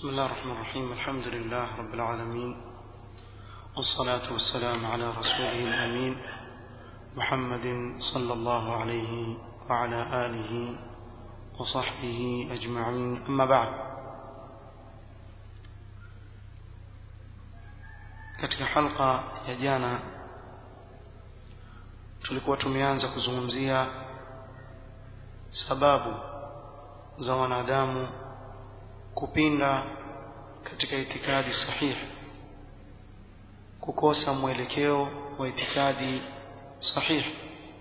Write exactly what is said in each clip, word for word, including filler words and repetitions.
بسم الله الرحمن الرحيم. الحمد لله رب العالمين، والصلاة والسلام على رسوله الأمين محمد صلى الله عليه وعلى آله وصحبه أجمعين. أما بعد، katika halqa ya jana tulikuwa tumeanza kuzungumzia sababu za wanadamu kupinda katika itikadi sahihi, kukosa mwelekeo wa itikadi sahihi,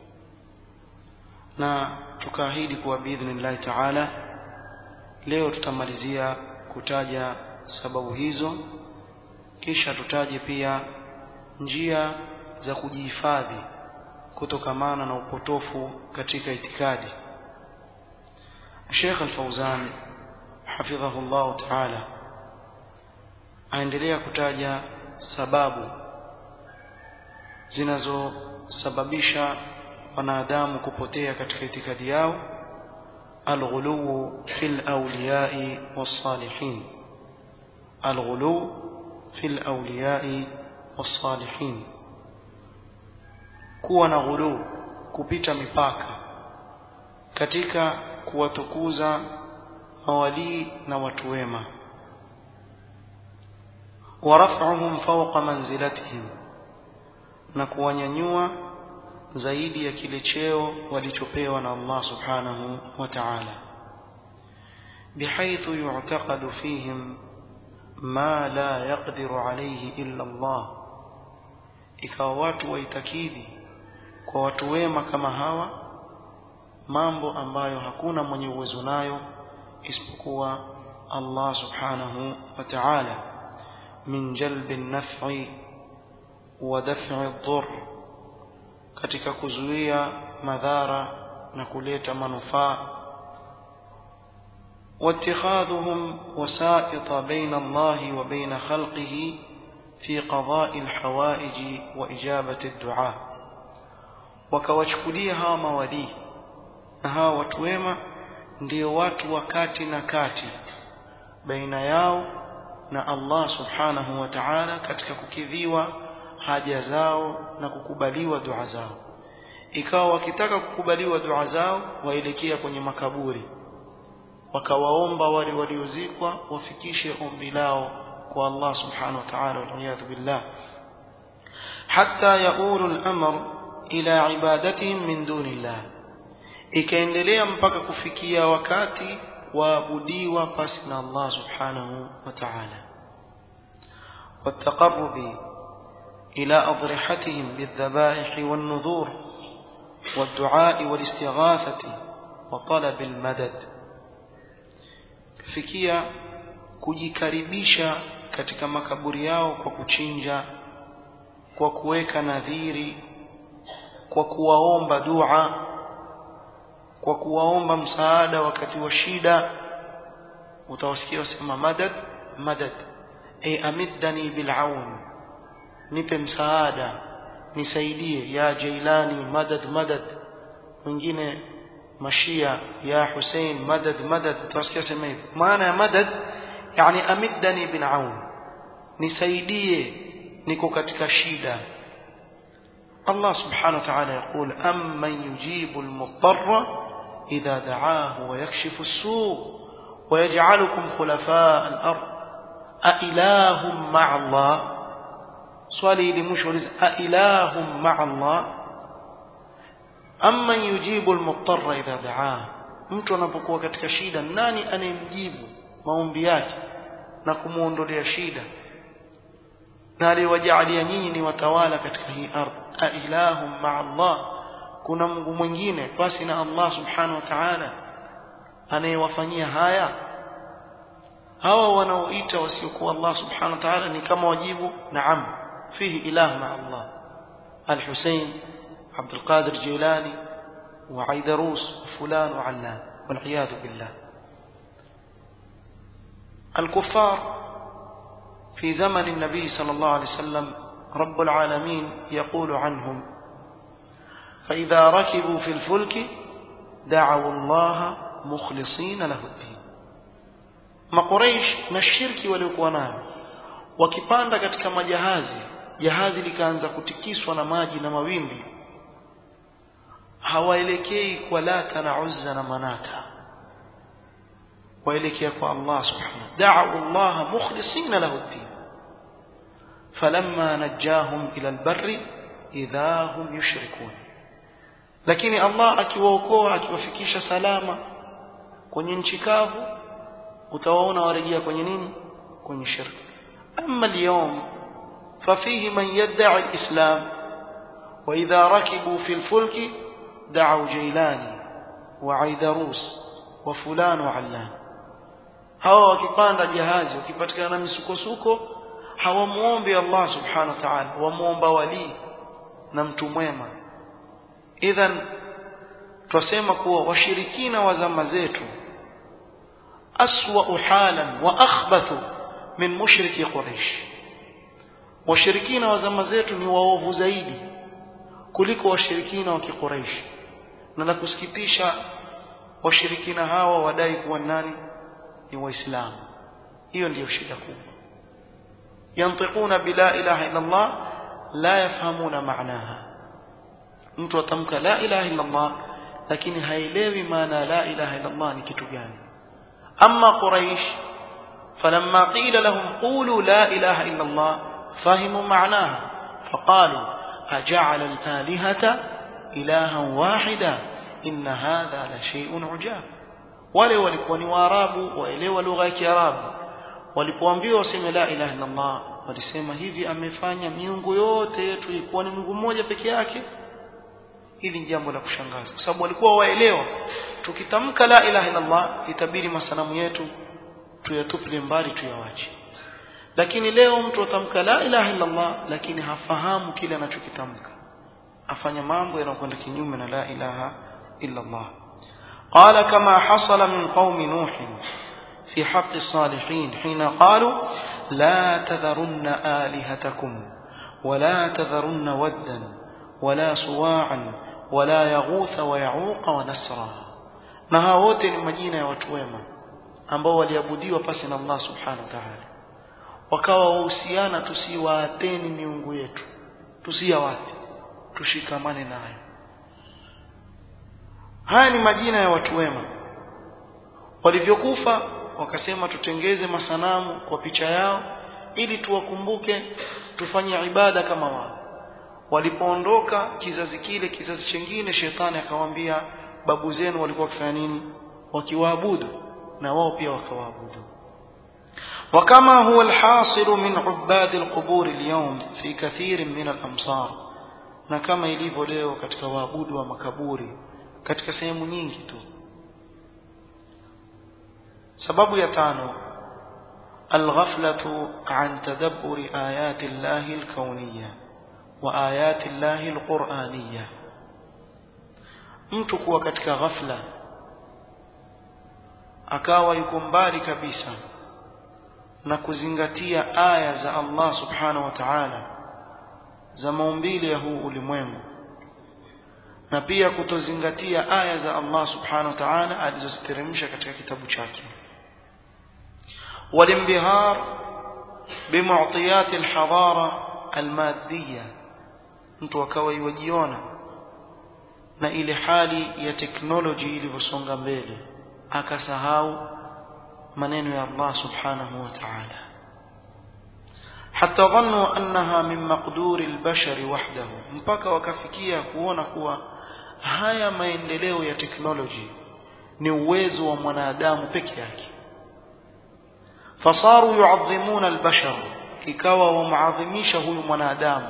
na tukaahidi kuwa biidhnillah taala leo tutamalizia kutaja sababu hizo, kisha tutaje pia njia za kujihifadhi kutokamana na upotofu katika itikadi. Sheikh Al-Fawzan hafidhahu Allah taala aendelea kutaja sababu zinazosababisha wanadamu kupotea katika itikadi yao: al-ghuluw fil awliya'i was-salihin, al-ghuluw fil awliya'i was-salihin, kuwa na ghuluw, kupita mipaka katika kuwatukuza mawali na watu wema, wa raf'uhum fawqa manzilatihim, na kuwanyanyua zaidi ya kile cheo walichopewa na Allah subhanahu wa ta'ala, bihaythu yu'taqadu fihim ma la yaqdiru alayhi illa Allah, ikawa watu waitakidi kwa watu wema kama hawa mambo ambayo hakuna mwenye uwezo nayo isipokuwa Allah subhanahu wa ta'ala, min jalbi an-naf'i wa daf'i ad-dhurr, katika kuzuia madhara na kuleta manufaa, واتخاذهم وسائط بين الله وبين خلقه في قضاء الحوائج وإجابة الدعاء، وكوachkulia hawa mawali na hawa watu wema ndio watu wakati na kati baina yao na Allah subhanahu wa ta'ala katika kukidhiwa haja zao na kukubaliwa dua zao. Ikawa wakitaka kukubaliwa dua zao waelekea kwenye makaburi, wakawaomba wale waliozikwa wafikishe ombi lao kwa Allah subhanahu wa ta'ala, waliyadhu billah, hatta yaulu al-amr ila ibadatihim min dunillah, ikaendelea mpaka kufikia wakati waabudiwa pasi na Allah subhanahu wa ta'ala, والتقرب إلى أضرحتهم بالذبائح والنذور والدعاء والاستغاثة وطلب المدد، fikia kujikaribisha katika makaburi yao kwa kuchinja, kwa kuweka nadhiri, kwa kuwaomba dua, kwa kuwaomba msaada wakati wa shida. Utawasikia wasema madad madad, ay amiddani bil aun, nipe msaada, nisaidie, ya Jailani madad madad. Mwingine mashia, ya Hussein madad madad. Utawasikia sema hivi. Maana ya madad yani amiddani bil aun, nisaidie, niko katika shida. Allah subhanahu wa ta'ala yaqul: amman yujibu al-mudtarra idha da'ahu wa yakshifu as-su' wa yaj'alukum khulafa' al-ard a ilahum ma'a Allah. Swali hili mwisho uliza a ilahum ma'a Allah. Amman yujibu al-mudtarra idha da'ahu, mtu anapokuwa katika shida, nani anemjibu maombi yake na kumuondolea shida, na aliwajalia nyinyi ni watawala katika hii ardhi? A ilahum ma'a Allah, kuna Mungu mwingine basi na Allah subhanahu wa ta'ala anayewafanyia haya? Hawa wanaoita wasiokuwa Allah subhanahu wa ta'ala ni kama wajibu naam, fihi ilah ma'a Allah. Al-Hussein, Abdul Qadir Jilani, wa Aidarus, fulan wa allan, wal iyadhu billah. الكفار في زمن النبي صلى الله عليه وسلم رب العالمين يقول عنهم: فإذا ركبوا في الفلك دعوا الله مخلصين له الدين. Makuraish na shirki waliokuwa nayo, wakipanda katika majahazi, jahazi likaanza kutikiswa na maji na mawimbi, hawaelekei kwa Lata na Uzza na Manata, waelekea kwa Allah subhanahu. Da'u Allah mukhlisina lahu ad-din, falamma najjahum ila al-barri idha hum yushrikun. Lakini Allah akiwaokoa, akiwafikisha salama kwenye nchi kavu, utawaona warejea kwenye nini? Kwenye shirki. Amma al-yawm fafihi man yad'i al-islam wa idha rakibu fi al-fulki da'u Jailani wa Aidarus wa fulan wa Allan. Hawa wakipanda jahazi, wakipatikana na misukosuko, hawamuombi Allah subhanahu wa ta'ala, wamuomba wali na mtu mwema. Idhan tusema kuwa washirikina wa zama zetu aswa halan wa akhbathu min mushriki Quraysh. Washirikina wa zama zetu ni waovu zaidi kuliko washirikina wa Quraysh. Na la kusikitisha, washirikina hawa wadai kuwa nani? Ni Waislamu. Hiyo ndiyo shida kubwa. Yantiquna bila ilaha illa Allah la yafhamuna maanaha. Mtu atamka la ilaha illa Allah lakini haelewi maana la ilaha illa Allah ni kitu gani. Amma Quraysh falamma qila lahum qulu la ilaha illa Allah fahimu maanaha faqalu aja'ala al-alihata ilahan wahida inna hadha la shay'un ujab. Wale walikuwa ni Waarabu, waelewa lugha ya Kiarabu, walipoambiwa waseme la ilaha illa Allah walisema hivi, amefanya miungu yote yetu ilikuwa ni Mungu mmoja peke yake? Hili ni jambo la kushangaza, kwa sababu walikuwa waelewa tukitamka la ilaha illa Allah itabiri masanamu yetu tuyatupe mbali, tuyawache. Lakini leo mtu atamka la ilaha illa Allah lakini hafahamu kile anachokitamka, afanya mambo yanayokwenda kinyume na la ilaha illa Allah. قال كما حصل من قوم نوح في حق الصالحين حين قالوا لا تذرن آلهتكم ولا تذرن ودا ولا سواعا ولا يغوث ويعوق ونسرا. na hao wote ni majina ya watu wema ambao waliabudiwa pasi na Allah subhanahu wa ta'ala, wakawa wahusiana tusiwaateni miungu yetu, tusiyawate, tushikamane nayo. Haya ni majina ya watu wema. Walivyokufa wakasema tutengeze masanamu kwa picha yao ili tuwakumbuke, tufanye ibada kama wao. Walipoondoka kizazi kile, kizazi kingine, shetani akawaambia babu zenu walikuwa wakifanya nini? Wakiwaabudu, na wao pia wakawaabudu. وكما هو الحاصل من عباد القبور اليوم في كثير من الأمصار. na kama ilivyo leo katika waabudu wa makaburi katika sehemu nyingi tu. Sababu ya tano, الغفلة عن تدبر آيات الله الكونية وآيات الله القرآنية. mtu kuwa katika ghafla, akawa yuko mbali kabisa na kuzingatia aya za Allah subhanahu wa ta'ala za maumbile ya huu ulimwengu, na pia kutozingatia aya za Allah subhanahu wa ta'ala alizoziteremsha katika kitabu chake. Walinbihar bimu'tiyat alhadara almadiyya, mtu akawa yujiona na ile hali ya teknoloji ilivyosonga mbele, akasahau maneno ya Allah subhanahu wa ta'ala, hatta dhannu annaha min maqduri albashari wahdahu, mpaka wakafikia kuona kuwa haya maendeleo ya teknoloji ni uwezo wa mwanadamu peke yake. fasaru yu'azzimuna albashar, ikawa wamaadhimisha huyu mwanadamu,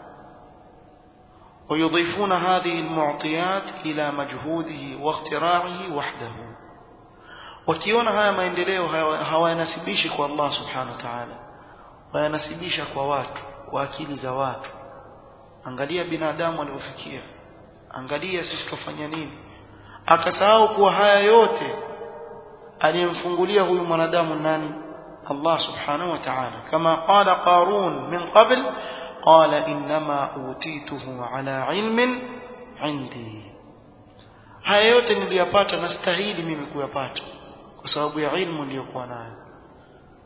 ويضيفون هذه المعطيات إلى مجهوده واختراعه وحده. wakiona haya maendeleo hawayanasibishi kwa Allah subhanahu wa ta'ala, wayanasibisha kwa watu, kwa akili za watu. Angalia binadamu aliofikia, angalia sisi tufanya nini. Akasahau kuwa haya yote aliyemfungulia huyu mwanadamu nani? Allah subhanahu wa ta'ala. Kama qala Qarun min qabl قال إنما أوتيته على علم عندي, haya yote niliyapata, nastahili mimi kuyapata kwa sababu ya ilmu niliyokuwa nayo.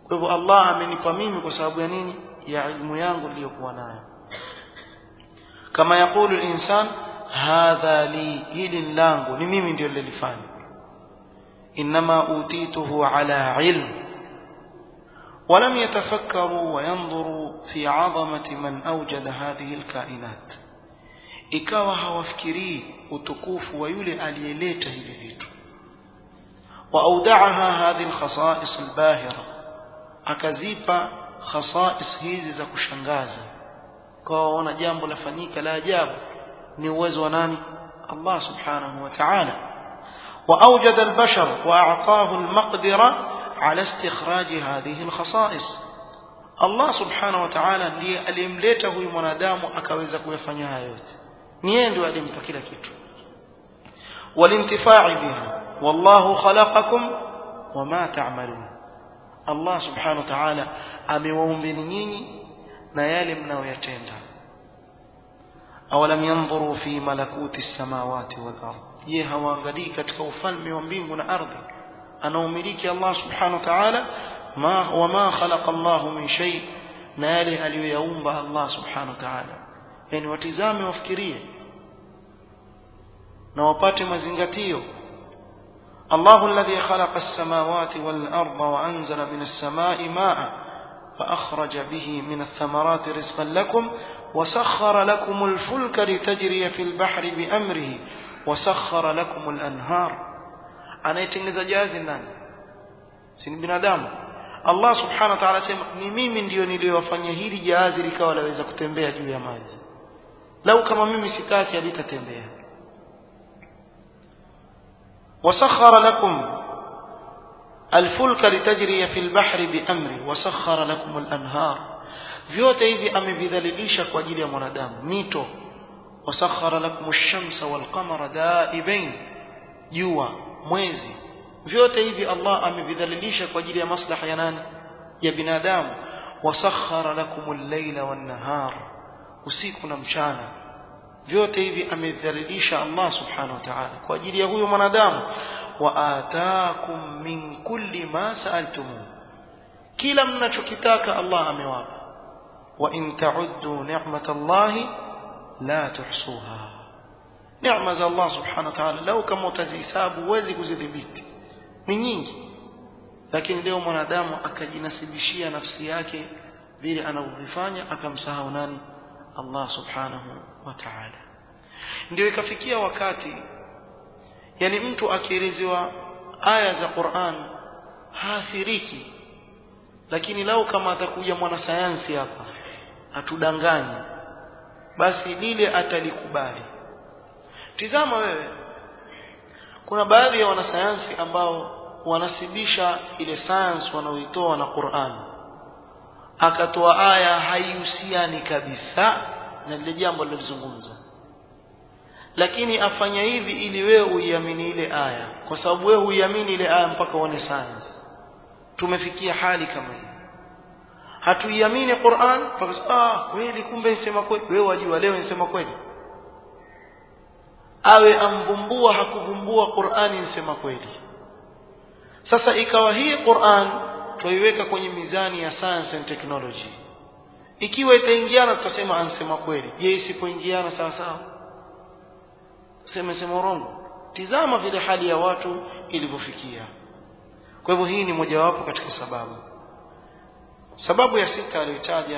kwa hivyo Allah amenipa mimi kwa sababu ya nini? Ya ilmu yangu niliyokuwa nayo. Kama yakulu insan hadha li, hili langu ni mimi ndio nilifanya. Inma utituhu ala ilm ولم يتفكروا وينظروا في عظمة من أوجد هذه الكائنات. ikawa hawafikiri utukufu wa yule aliyeleta hivi vitu. واودعها هذه الخصائص الباهرة, akazipa khasais hizi za kushangaza. Kwa wana jambo lafanyika la ajabu, ni uwezo wa nani? Allah subhanahu wa ta'ala. واوجد البشر واعطاه المقدرة على استخراج هذه الخصائص. Allah subhanahu wa ta'ala ndiye aliyemleta huyu mwanadamu akaweza kuyafanya haya yote, ni yeye ndiye alimpa kila kitu. walintifai biha wallahu khalaqakum wama ta'malun. Allah subhanahu wa ta'ala amewaumbeni nyinyi na yale mnayoyatenda. awalam yanzuru fi malakuti as-samawati wal ardh, je hawaangalii katika ufalme wa mbingu na ardhi anaumiliki Allah subhanahu wa ta'ala? ma wama khalaqa Allah min shay, na yale aliyoyaumba Allah subhanahu wa ta'ala. Yani watizame, wafikirie na wapate mazingatio. Allahu alladhi khalaqa as-samawati wal arda wa anzala min as-samai ma'a fa akhraja bihi min ath-thamarati rizqan lakum wa sakhkhara lakum al-fulka litajriya fil bahri bi amrihi wa sakhkhara lakum al-anhar. Anaitengeneza jahazi nani? Si ni binadamu? Allah subhanahu wa ta'ala sema ni mimi ndio niliyowafanyia hili jahazi likawa laweza kutembea juu ya maji. Lau kama mimi sitaki halitatembea. wasakhara lakum alfulka litajriya fil bahri bi amri wasakhara lakum al-anhar. Vyote hivi amevidhalilisha kwa ajili ya mwanadamu. Mito, wasakhara lakum ash-shamsa wal qamara da'ibain, jua, mwezi, vyote hivi Allah amevidhalilisha kwa ajili ya maslaha ya nani? Ya binadamu. wasakhara lakumul layla wan nahar, usiku na mchana, vyote hivi amevidhalilisha Allah subhanahu wa ta'ala kwa ajili ya huyo mwanadamu. wa ataakum min kulli ma sa'altum, kila mnachokitaka Allah amewapa. wa in ta'uddu ni'matallahi la tuhsuha, neema za Allah subhanahu wa ta'ala lau kama utazihesabu huwezi kuzidhibiti, ni nyingi. Lakini leo mwanadamu akajinasibishia nafsi yake vile anavyofanya, akamsahau nani? Allah subhanahu wa ta'ala. Ndio ikafikia wakati yani mtu akielezewa aya za Qur'an haathiriki, lakini lau kama atakuja mwanasayansi hapa atudanganye, basi lile atalikubali. Tizama wewe, kuna baadhi ya wanasayansi ambao wanasibisha ile science wanaoitoa na Qur'an, akatoa aya haihusiani kabisa na lile jambo lilozungumza, lakini afanya hivi ili wewe uiamini ile aya, kwa sababu wewe uiamini ile aya mpaka uone science. Tumefikia hali kama hii, hatuiamini Qur'an mpaka ah kweli, kumbe nisema kweli. Wewe wajua leo nisema kweli, awe amvumbua hakuvumbua Qur'ani nisema kweli. Sasa ikawa hii Qur'an tuiweka kwenye mizani ya science and technology, ikiwa itaingiana tutasema ansema kweli. Je, isipoingiana sawa sawa sema sema urongo? Tizama vile hali ya watu ilivyofikia. Kwa hivyo hii ni mojawapo katika sababu. Sababu ya sita aliyotaja,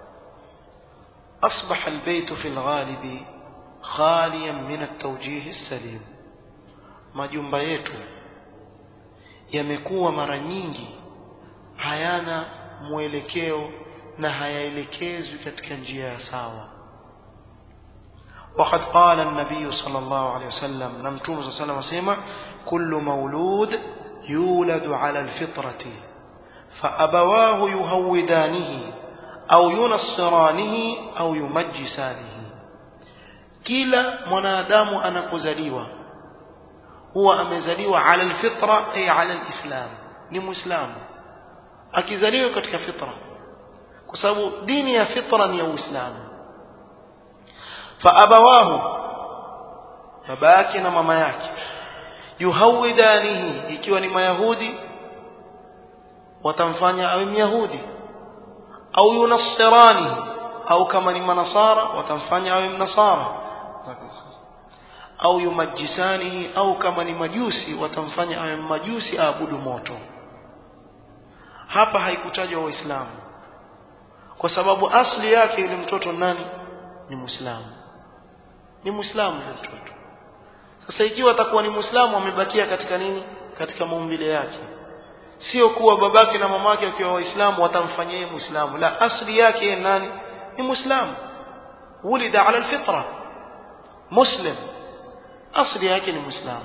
asbaha albayt fi alghalibi khaliyan min at-tawjih as-salim, majumba yetu yamekuwa mara nyingi hayana mwelekeo na hayaelekezwi katika njia ya sawa. وقد قال النبي صلى الله عليه وسلم, نمتوم صلى الله عليه وسلم سيما كل مولود يولد على الفطرة فأبواه يهودانه أو ينصرانه أو يمجسانه. كلا منادام أنا كزليوة هو أمزليوة على الفطرة أي على الإسلام، نمو إسلام أكزليوة كتك فطرة كسبو ديني فطرا يو إسلام. فأبواه فباكنا ماما yake yuhawidanihi, ikiwa ni mayahudi watamfanya awe myahudi, au yunasirani, au kama ni manasara watamfanya awe mnasara, au yumajisani, au kama ni majusi watamfanya awe majusi aabudu moto. Hapa haikutajwa waislamu kwa sababu asli yake yule mtoto nani? Ni muislamu, ni muislamu yule mtoto. Sasa ikiwa atakuwa ni muislamu amebakia katika nini? Katika maumbile yake, sio kuwa babake na mamake wakiwa waislamu watamfanyia yeye muislamu. La, asli yake nani? Ni muislamu, wulida ala alfitra muslim, asli yake ni muislamu.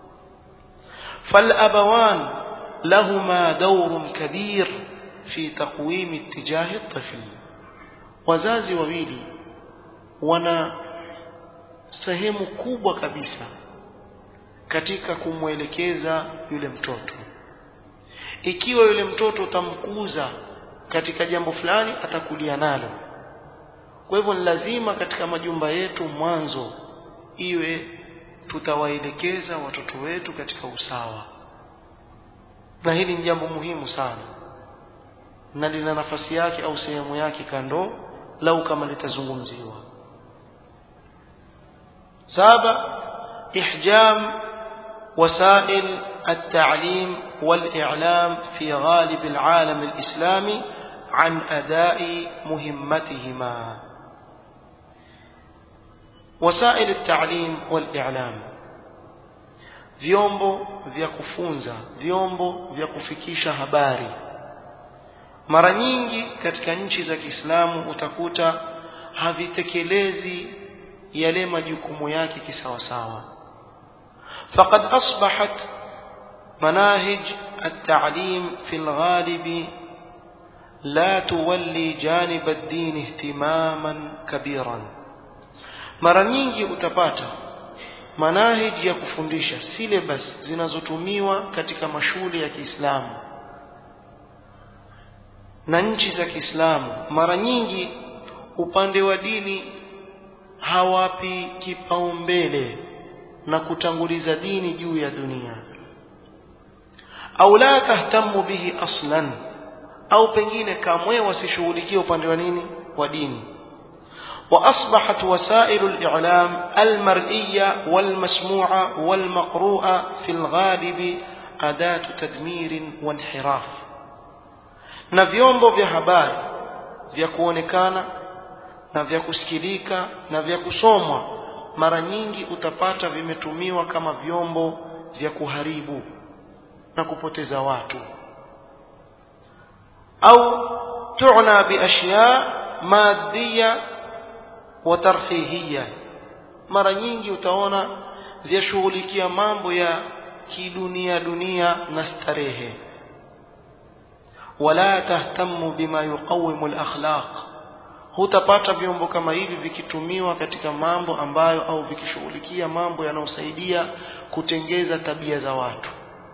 فالأبوان لهما دور كبير في تقويم اتجاه الطفل. wazazi wawili wana sehemu kubwa kabisa katika kumwelekeza yule mtoto. Ikiwa yule mtoto utamkuza katika jambo fulani atakulia nalo. Kwa hivyo lazima katika majumba yetu mwanzo iwe tutawaelekeza watoto wetu katika usawa, na hili ni jambo muhimu sana na lina nafasi yake au sehemu yake kando lau kama litazungumziwa. Saba, ihjam wasail التعليم والإعلام في غالب العالم الإسلامي عن أداء مهمتهما. وسائل التعليم والإعلام vyombo vya kufunza, vyombo vya kufikisha habari. Mara nyingi katika nchi za Kiislamu utakuta havitekelezi yale majukumu yake kisawasawa. فقد أصبحت مناهج التعليم في الغالب لا تولي جانب الدين اهتماما كبيرا. mara nyingi utapata manahij ya kufundisha syllabus zinazotumiwa katika mashule ya Kiislamu na nchi za Kiislamu, mara nyingi upande wa dini hawapi kipaumbele na kutanguliza dini juu ya dunia, au la tahtamu bihi aslan, au pengine kamwe wasishughulikie upande wa nini? Wa dini. وأصبحت وسائل الإعلام المرئية والمسموعة والمقروءة في الغالب أداة تدمير وانحراف. na vyombo vya habari vya kuonekana na vya kusikilika na vya kusomwa mara nyingi utapata vimetumiwa kama vyombo vya kuharibu na kupoteza watu, au tu'na bi ashya maddiya wa tarfihiyya. mara nyingi utaona vyashughulikia mambo ya kidunia dunia na starehe, wala tahtamu bima yuqawimu al-akhlaq. hutapata vyombo kama hivi vikitumiwa katika mambo ambayo au vikishughulikia mambo yanayosaidia kutengeza tabia za watu.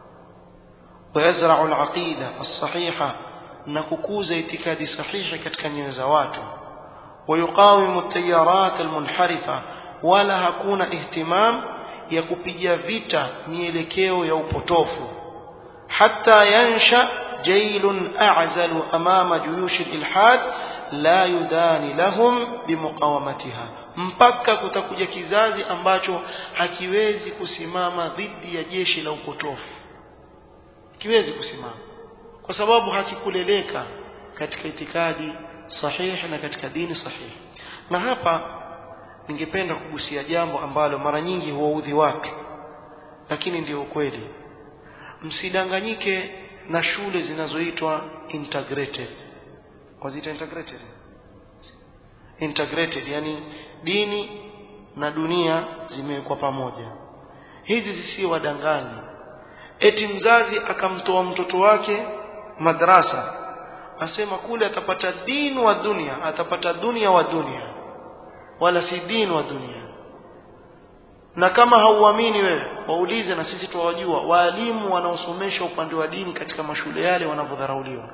ويزرع العقيدة الصحيحة, na kukuza itikadi sahihi katika nyoyo za watu. ويقاوم التيارات المنحرفة, wala hakuna ihtimam ya kupiga vita mielekeo ya upotofu. حتى ينشأ جيل أعزل أمام جيوش الإلحاد لا يداني لهم بمقاومتها, mpaka kutakuja kizazi ambacho hakiwezi kusimama dhidi ya jeshi la upotofu. Kiwezi kusimama kwa sababu hakikuleleka katika itikadi sahihi na katika dini sahihi. Na hapa ningependa kugusia jambo ambalo mara nyingi huwaudhi watu, lakini ndio ukweli. Msidanganyike na shule zinazoitwa integrated. Wazita integrated? Integrated yani dini na dunia zimewekwa pamoja. Hizi zisiwe wadanganyi. Eti mzazi akamtoa mtoto wake madrasa, asema kule atapata dini wa dunia, atapata dunia wa dunia, wala si dini wa dunia. Na kama hauamini wewe, waulize, na sisi tuwajua walimu wanaosomesha upande wa dini katika mashule yale wanavyodharauliwa.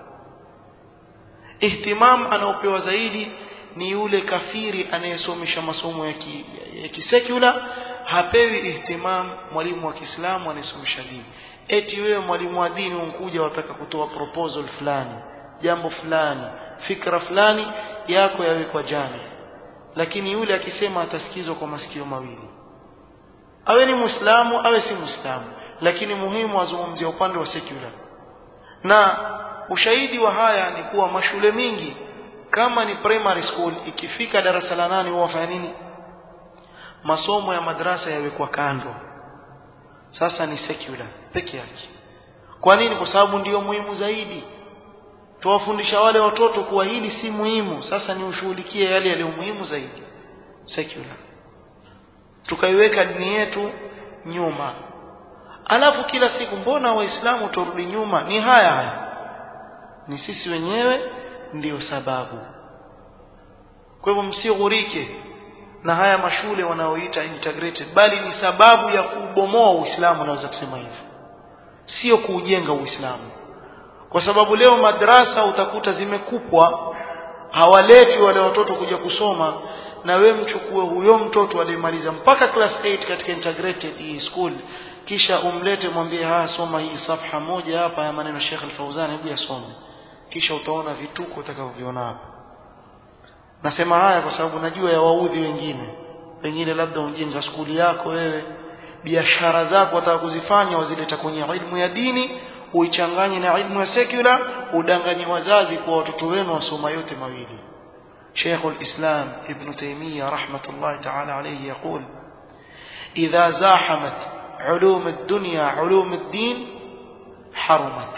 Ihtimam anaopewa zaidi ni yule kafiri anayesomesha masomo ya ki, ya kisekula, hapewi ihtimam mwalimu wa Kiislamu anayesomesha dini. eti wewe mwalimu wa dini unkuja wataka kutoa proposal fulani, jambo fulani, fikra fulani yako yawekwa jana, lakini yule akisema atasikizwa kwa masikio mawili, awe ni muislamu awe si muislamu, lakini muhimu azungumzie upande wa secular. Na ushahidi wa haya ni kuwa mashule mingi kama ni primary school, ikifika darasa la nane huwa wafanya nini? Masomo ya madrasa yawekwa kando, sasa ni secular peke yake. Kwa nini? Kwa sababu ndiyo muhimu zaidi. Tuwafundisha wale watoto kuwa hili si muhimu, sasa ni ushughulikie yale yaliyo muhimu zaidi, secular. Tukaiweka dini yetu nyuma. Alafu kila siku mbona waislamu turudi nyuma? Ni haya haya, ni sisi wenyewe ndiyo sababu. Kwa hivyo msighurike na haya mashule wanaoita integrated, bali ni sababu ya kubomoa Uislamu, naweza kusema hivyo, sio kuujenga Uislamu. Kwa sababu leo madrasa utakuta zimekupwa, hawaleti wale watoto kuja kusoma, na wewe mchukue huyo mtoto aliyemaliza mpaka class eight katika integrated school, kisha umlete mwambie haa soma hii safha moja hapa ya maneno Sheikh Al-Fauzan, hebu yasome, kisha utaona vituko utakavyoviona hapa. Nasema haya kwa sababu najua ya waudhi wengine, pengine labda unjenga skuli yako wewe, biashara zako wataka kuzifanya wazileta kwenye ilmu ya dini, uichanganye na ilmu ya secular, udanganye wazazi kwa watoto wenu wasoma yote mawili. شيخ الإسلام ابن تيمية رحمة الله تعالى عليه يقول: إذا زاحمت علوم الدنيا علوم الدين حرمت.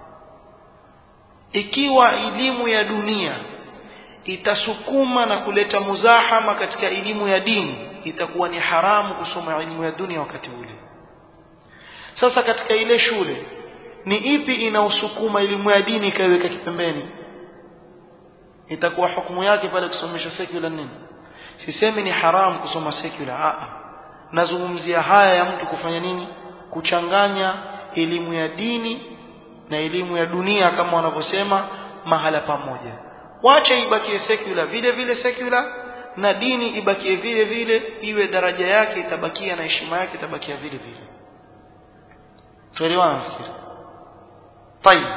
ikiwa elimu ya dunia itasukuma na kuleta muzahama katika elimu ya dini, itakuwa ni haramu kusoma elimu ya dunia wakati ule. Sasa katika ile shule ni ipi inausukuma elimu ya dini ikaiweka kipembeni? Itakuwa hukumu yake pale kusomesha secular nini? Sisemi ni haramu kusoma secular, a nazungumzia haya ya mtu kufanya nini? Kuchanganya elimu ya dini na elimu ya dunia kama wanavyosema mahala pamoja. Wacha ibakie secular vile vile secular, na dini ibakie vile vile, iwe daraja yake itabakia na heshima yake itabakia vile vile. Tuelewana fikiri? Tayeb,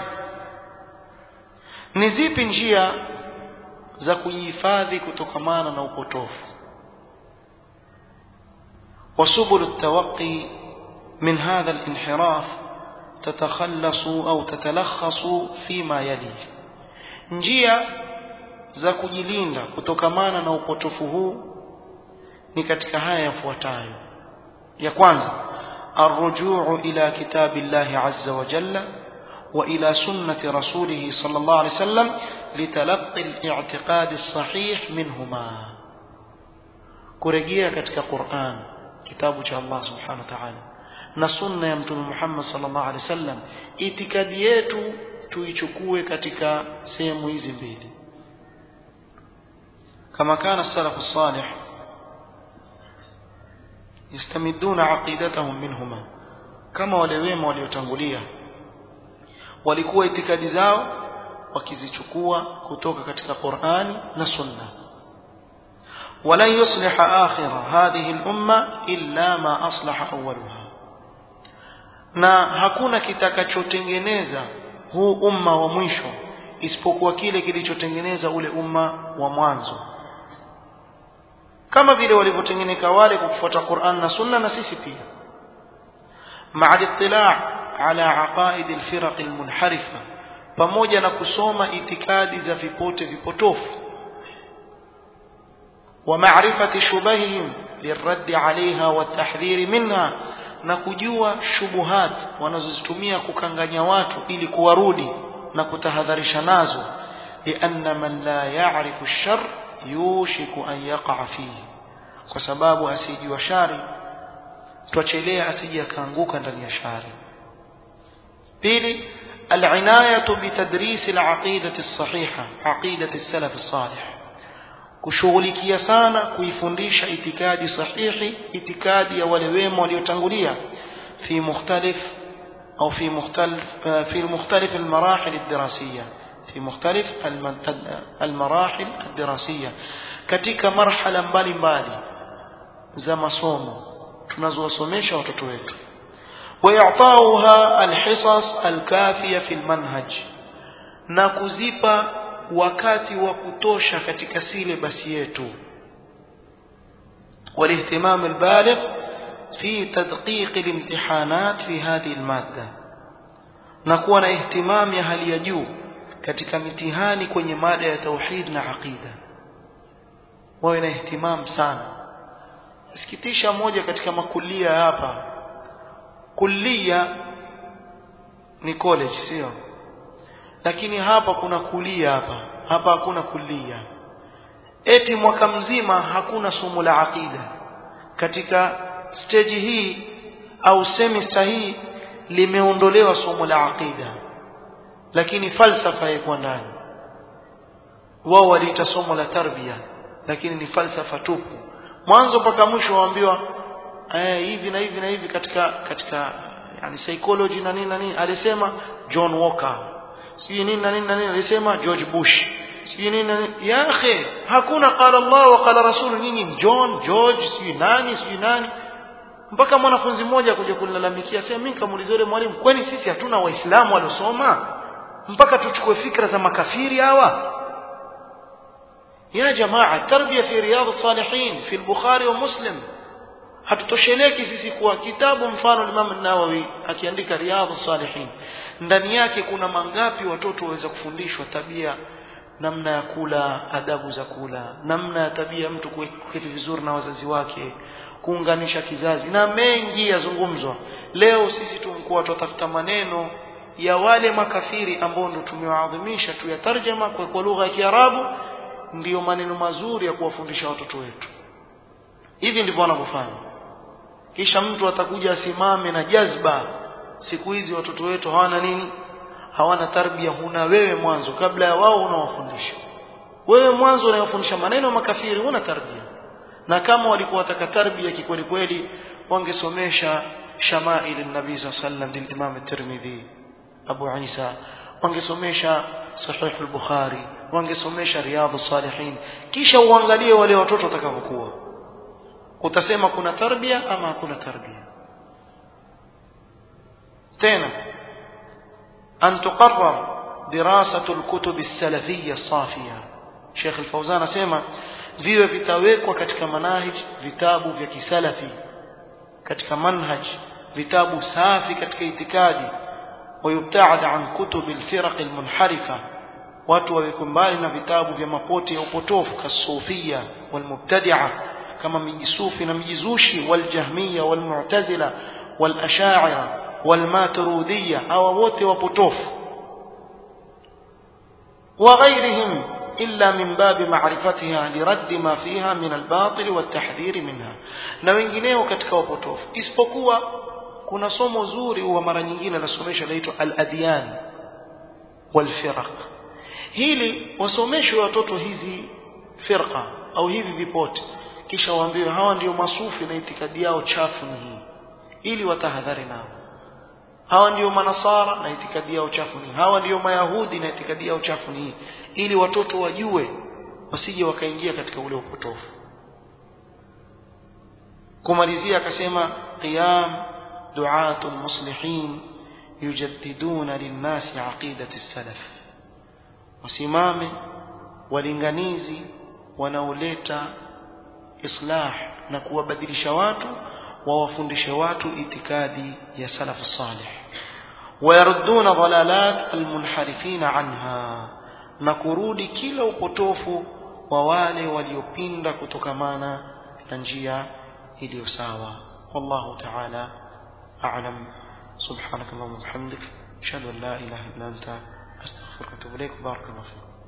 ni zipi njia za kujihifadhi kutokamana na upotofu? وسبل التوقي من هذا الانحراف تتخلص أو تتلخص فيما يلي. njia za kujilinda kutokamana na upotofu huu ni katika haya yafuatayo. Ya kwanza, arrujuu ila kitabillahi azza wa jalla wa ila sunnati rasulih sallallahu alayhi wasallam litalaqi al-i'tiqad as-sahih minhuma. kurejea katika Qur'an, kitabu cha Allah subhanahu wa ta'ala, na sunna ya mtume Muhammad sallallahu alayhi wasallam, itikadi yetu tuichukue katika sehemu hizi mbili. kama kana salafu salih yastamiduna aqidatahum minhuma, kama wale wema waliotangulia walikuwa itikadi zao wakizichukua kutoka katika Qur'ani na sunna. wala yuslih akhir hadhihi al-umma illa ma aslaha awwalaha, na hakuna kitakachotengeneza huu umma wa mwisho isipokuwa kile kilichotengeneza ule umma wa mwanzo, kama vile walivyotengeneka wale kwa kufuata Qur'an na sunna, na sisi pia. ma'a al-ittila' ala aqaid al-firaq al-munharifa, pamoja na kusoma itikadi za vipote vipotofu, wa ma'rifati shubahihim lirradd 'alayha wa tahdhir minha, na kujua shubuhat wanazozitumia kukanganya watu ili kuwarudi na kutahadharisha nazo. lianna man la ya'rifu ash-sharr yushiku an yaqa fihi, kwa sababu asijua shari tuachelea asije akaanguka ndani ya shari. pili, al-inayatu bitadris al-aqidati as-sahiha, aqidati as-salaf as-salih, kushughulikia sana kuifundisha itikadi sahihi, itikadi ya wale wema waliotangulia, fi mukhtalif au fi mukhtalif fi mukhtalif al-marahil ad-dirasiyya, fi mukhtalif al-marahil ad-dirasiyya, katika marhala mbalimbali za masomo tunazowasomesha watoto wetu. ويعطاها الحصص الكافية في المنهج na kuzipa wakati wa kutosha katika silabasi yetu والاهتمام البالغ في تدقيق الامتحانات في هذه المادة na kuwa na ihtimam ya hali ya juu katika mitihani kwenye mada ya tauhid na aqida wawe na ihtimam sana. Sikitisha moja katika makulia hapa, kulia ni college sio, lakini hapa kuna kulia, hapa hapa hakuna kulia. Eti mwaka mzima hakuna somo la aqida katika stage hii au semester hii, limeondolewa somo la aqida, lakini falsafa iko ndani. Wao waliita somo la tarbia, lakini ni falsafa tupu. Mwanzo mpaka mwisho waambiwa eh hivi na hivi na hivi katika katika yani psychology na nini na nini alisema John Walker, si nini na nini na nini alisema George Bush, si nini na nini. Ya akhi, hakuna qala Allah wa qala rasul nini John George si nani si nani. Mpaka mwanafunzi mmoja kuja kunilalamikia, sema mimi kamuuliza yule mwalimu, kwani sisi hatuna waislamu waliosoma mpaka tuchukue fikra za makafiri hawa? Ya jamaa, tarbia fi riyadh as-salihin fi al-Bukhari wa Muslim. Hatutosheleki sisi kwa kitabu mfano Imam an-Nawawi akiandika riyadh as-salihin, ndani yake kuna mangapi watoto waweza kufundishwa tabia, namna ya kula, adabu za kula, namna ya tabia mtu kuketi vizuri na wazazi wake, kuunganisha kizazi na mengi yazungumzwa. Leo sisi tumekuwa tutafuta maneno ya wale makafiri ambao ndio tumewaadhimisha tu ya tarjama kwa, kwa lugha ya Kiarabu, ndiyo maneno mazuri ya kuwafundisha watoto wetu. Hivi ndivyo wanavyofanya. Kisha mtu atakuja asimame na jazba. Siku hizi watoto wetu hawana nini? Hawana tarbia. Huna wewe mwanzo, kabla ya wao unawafundisha. Wewe mwanzo unawafundisha maneno makafiri, huna tarbia. Na kama walikuwa wataka tarbia kikweli kweli, wangesomesha Shamail an-Nabi sallallahu alayhi wasallam lil Imam at-Tirmidhi, Abu Isa, wangesomesha Sahih al-Bukhari, wangesomesha Riyadh as-Salihin, kisha uangalie wale watoto watakavyokuwa. Utasema kuna tarbia ama hakuna tarbia. Tena an tuqarrar dirasatu al-kutub as-salafiyya as-safiyya. Sheikh al-Fawzan asema viwe vitawekwa katika manhaj vitabu vya kisalafi, katika manhaj vitabu safi katika itikadi, ويبتعد عن كتب الفرق المنحرفة, watu waweke mbali na vitabu vya mapoti ya upotofu kasufia walmubtadi'a, kama mijisufi na mijizushi, waljahmiya walmu'tazila walasha'ira walmaturidiyya, hawa wote wapotofu, وغيرهم إلا من باب معرفتها لرد ما فيها من الباطل والتحذير منها, na wengineo katika wapotofu, isipokuwa kuna somo zuri wa mara nyingine nasomesha laitwa al-adyan wal-firaq. Hili wasomeshwe watoto hizi firqa au hivi vipote, kisha waambiwe hawa ndio masufi na itikadi yao chafu ni hii, ili watahadhari nao. Hawa ndio manasara na itikadi yao chafu ni, hawa ndio mayahudi na itikadi yao chafu ni, ili watoto wajue wasije wakaingia katika ule upotofu. Kumalizia akasema qiyam دعاة المصلحين يجددون للناس عقيدة السلف. وسمامه walinganizi wanaoleta islah na kuwabadilisha watu, wawafundishe watu itikadi ya salaf salih, wayaruduna dhalalat almunharifin anha, na kurudi kila upotofu wa wale waliopinda kutokamana na njia iliyo sawa. wallahu ta'ala أعلم. سبحانك اللهم وبحمدك أشهد أن لا إله إلا أنت أستغفرك وأتوب إليك. بارك الله فيك.